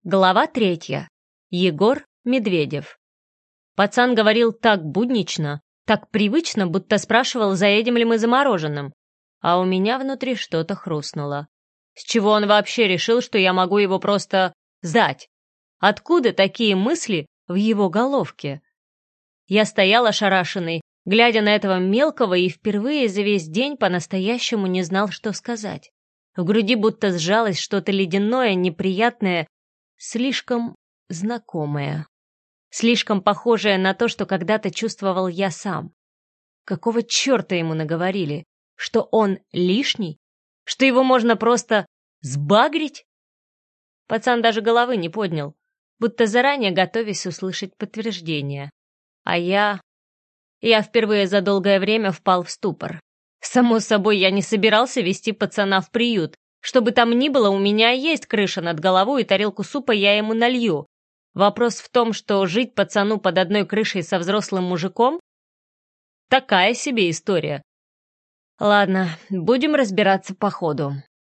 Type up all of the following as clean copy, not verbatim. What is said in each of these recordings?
Глава 3. Егор Медведев. Пацан говорил так буднично, так привычно, будто спрашивал, заедем ли мы за мороженым. А у меня внутри что-то хрустнуло. С чего он вообще решил, что я могу его просто сдать? Откуда такие мысли в его головке? Я стоял ошарашенный, глядя на этого мелкого, и впервые за весь день по-настоящему не знал, что сказать. В груди будто сжалось что-то ледяное, неприятное, слишком знакомое, слишком похожее на то, что когда-то чувствовал я сам. Какого черта ему наговорили? Что он лишний? Что его можно просто сбагрить? Пацан даже головы не поднял, будто заранее готовясь услышать подтверждение. А я впервые за долгое время впал в ступор. Само собой, я не собирался вести пацана в приют. Что бы там ни было, у меня есть крыша над головой, и тарелку супа я ему налью. Вопрос в том, что жить пацану под одной крышей со взрослым мужиком? Такая себе история. Ладно, будем разбираться по ходу.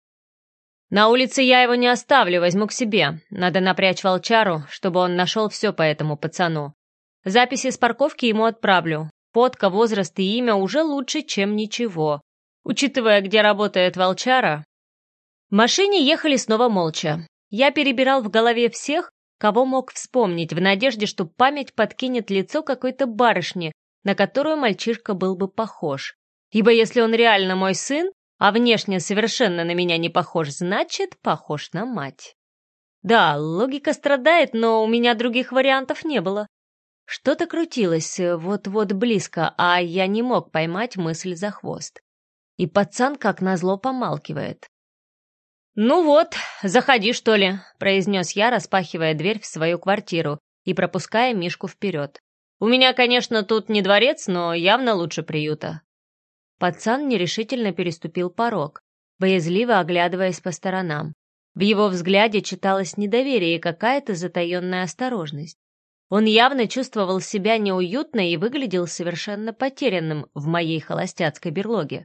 На улице я его не оставлю, возьму к себе. Надо напрячь волчару, чтобы он нашел все по этому пацану. Записи с парковки ему отправлю. Фотка, возраст и имя уже лучше, чем ничего. Учитывая, где работает волчара. В машине ехали снова молча. Я перебирал в голове всех, кого мог вспомнить, в надежде, что память подкинет лицо какой-то барышни, на которую мальчишка был бы похож. Ибо если он реально мой сын, а внешне совершенно на меня не похож, значит, похож на мать. Да, логика страдает, но у меня других вариантов не было. Что-то крутилось вот-вот близко, а я не мог поймать мысль за хвост. И пацан, как назло, помалкивает. «Ну вот, заходи, что ли», — произнес я, распахивая дверь в свою квартиру и пропуская Мишку вперед. «У меня, конечно, тут не дворец, но явно лучше приюта». Пацан нерешительно переступил порог, боязливо оглядываясь по сторонам. В его взгляде читалось недоверие и какая-то затаенная осторожность. Он явно чувствовал себя неуютно и выглядел совершенно потерянным в моей холостяцкой берлоге.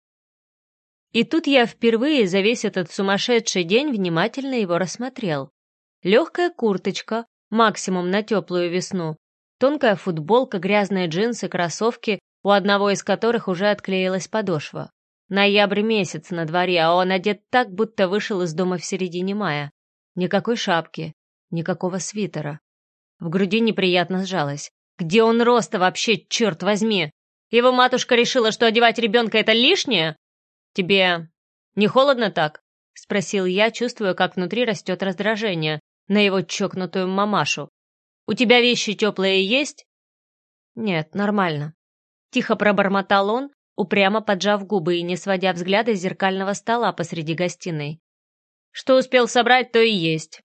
И тут я впервые за весь этот сумасшедший день внимательно его рассмотрел. Легкая курточка, максимум на теплую весну, тонкая футболка, грязные джинсы, кроссовки, у одного из которых уже отклеилась подошва. Ноябрь месяц на дворе, а он одет так, будто вышел из дома в середине мая. Никакой шапки, никакого свитера. В груди неприятно сжалось. Где он роста вообще, черт возьми? Его матушка решила, что одевать ребенка — это лишнее? «Тебе не холодно так?» — спросил я, чувствуя, как внутри растет раздражение на его чокнутую мамашу. «У тебя вещи теплые есть?» «Нет, нормально». Тихо пробормотал он, упрямо поджав губы и не сводя взгляда с зеркального стола посреди гостиной. «Что успел собрать, то и есть».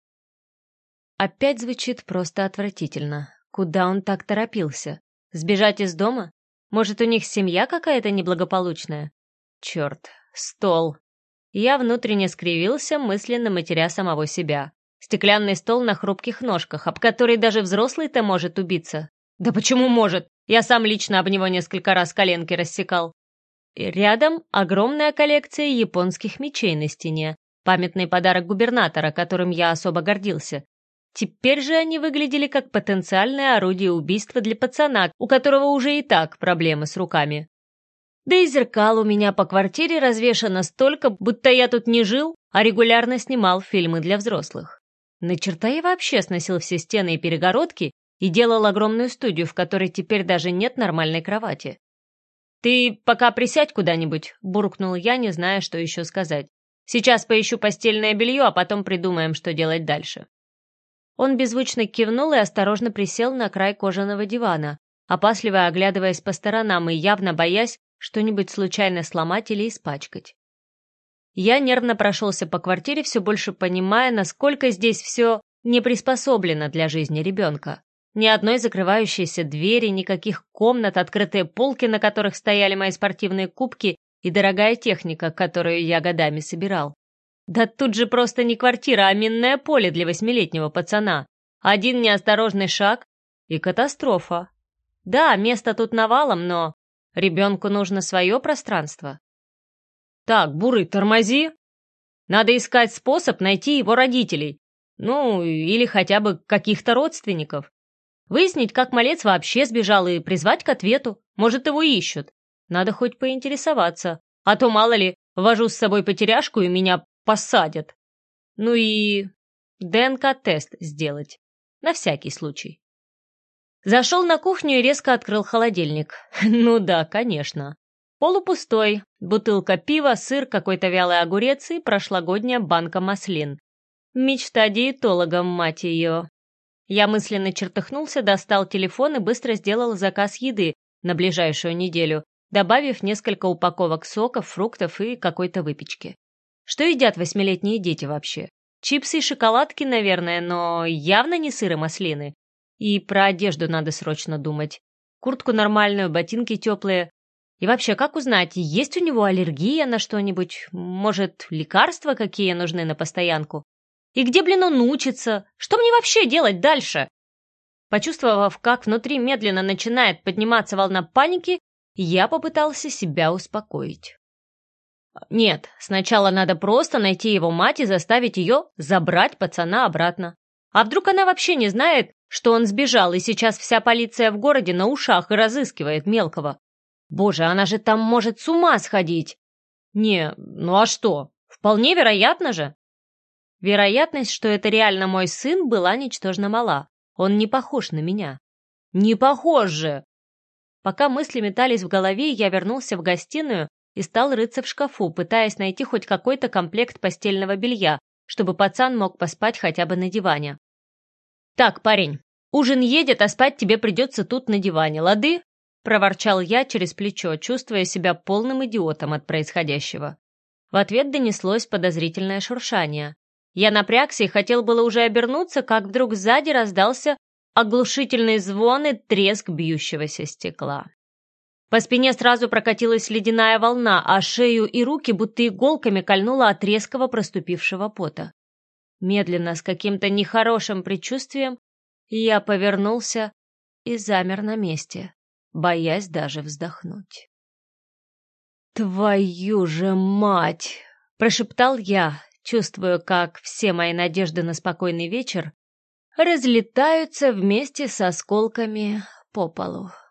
Опять звучит просто отвратительно. Куда он так торопился? Сбежать из дома? Может, у них семья какая-то неблагополучная? Черт, стол. Я внутренне скривился, мысленно матеря самого себя. Стеклянный стол на хрупких ножках, об который даже взрослый-то может убиться. Да почему может? Я сам лично об него несколько раз коленки рассекал. И рядом огромная коллекция японских мечей на стене. Памятный подарок губернатора, которым я особо гордился. Теперь же они выглядели как потенциальное орудие убийства для пацана, у которого уже и так проблемы с руками. Да и зеркал у меня по квартире развешано столько, будто я тут не жил, а регулярно снимал фильмы для взрослых. На черта я вообще сносил все стены и перегородки и делал огромную студию, в которой теперь даже нет нормальной кровати. «Ты пока присядь куда-нибудь», — буркнул я, не зная, что еще сказать. «Сейчас поищу постельное белье, а потом придумаем, что делать дальше». Он беззвучно кивнул и осторожно присел на край кожаного дивана, опасливо оглядываясь по сторонам и явно боясь что-нибудь случайно сломать или испачкать. Я нервно прошелся по квартире, все больше понимая, насколько здесь все не приспособлено для жизни ребенка. Ни одной закрывающейся двери, никаких комнат, открытые полки, на которых стояли мои спортивные кубки и дорогая техника, которую я годами собирал. Да тут же просто не квартира, а минное поле для 8-летнего пацана. Один неосторожный шаг и катастрофа. Да, места тут навалом, но ребенку нужно свое пространство. Так, Бурый, тормози. Надо искать способ найти его родителей. Ну, или хотя бы каких-то родственников. Выяснить, как малец вообще сбежал, и призвать к ответу. Может, его ищут. Надо хоть поинтересоваться. А то, мало ли, вожу с собой потеряшку, и меня посадят. Ну и ДНК-тест сделать. На всякий случай. Зашел на кухню и резко открыл холодильник. Ну да, конечно. Полупустой. Бутылка пива, сыр, какой-то вялый огурец и прошлогодняя банка маслин. Мечта диетолога, мать ее. Я мысленно чертыхнулся, достал телефон и быстро сделал заказ еды на ближайшую неделю, добавив несколько упаковок соков, фруктов и какой-то выпечки. Что едят 8-летние дети вообще? Чипсы и шоколадки, наверное, но явно не сыр и маслины. И про одежду надо срочно думать. Куртку нормальную, ботинки теплые. И вообще, как узнать, есть у него аллергия на что-нибудь? Может, лекарства какие нужны на постоянку? И где, блин, он учится? Что мне вообще делать дальше? Почувствовав, как внутри медленно начинает подниматься волна паники, я попытался себя успокоить. Нет, сначала надо просто найти его мать и заставить ее забрать пацана обратно. А вдруг она вообще не знает, что он сбежал, и сейчас вся полиция в городе на ушах и разыскивает мелкого? Боже, она же там может с ума сходить. Не, ну а что? Вполне вероятно же. Вероятность, что это реально мой сын, была ничтожно мала. Он не похож на меня. Не похож же! Пока мысли метались в голове, я вернулся в гостиную и стал рыться в шкафу, пытаясь найти хоть какой-то комплект постельного белья, чтобы пацан мог поспать хотя бы на диване. «Так, парень, ужин едет, а спать тебе придется тут на диване, лады?» — проворчал я через плечо, чувствуя себя полным идиотом от происходящего. В ответ донеслось подозрительное шуршание. Я напрягся и хотел было уже обернуться, как вдруг сзади раздался оглушительный звон и треск бьющегося стекла. По спине сразу прокатилась ледяная волна, а шею и руки будто иголками кольнуло от резкого проступившего пота. Медленно, с каким-то нехорошим предчувствием, я повернулся и замер на месте, боясь даже вздохнуть. «Твою же мать!» — прошептал я, чувствуя, как все мои надежды на спокойный вечер разлетаются вместе с осколками по полу.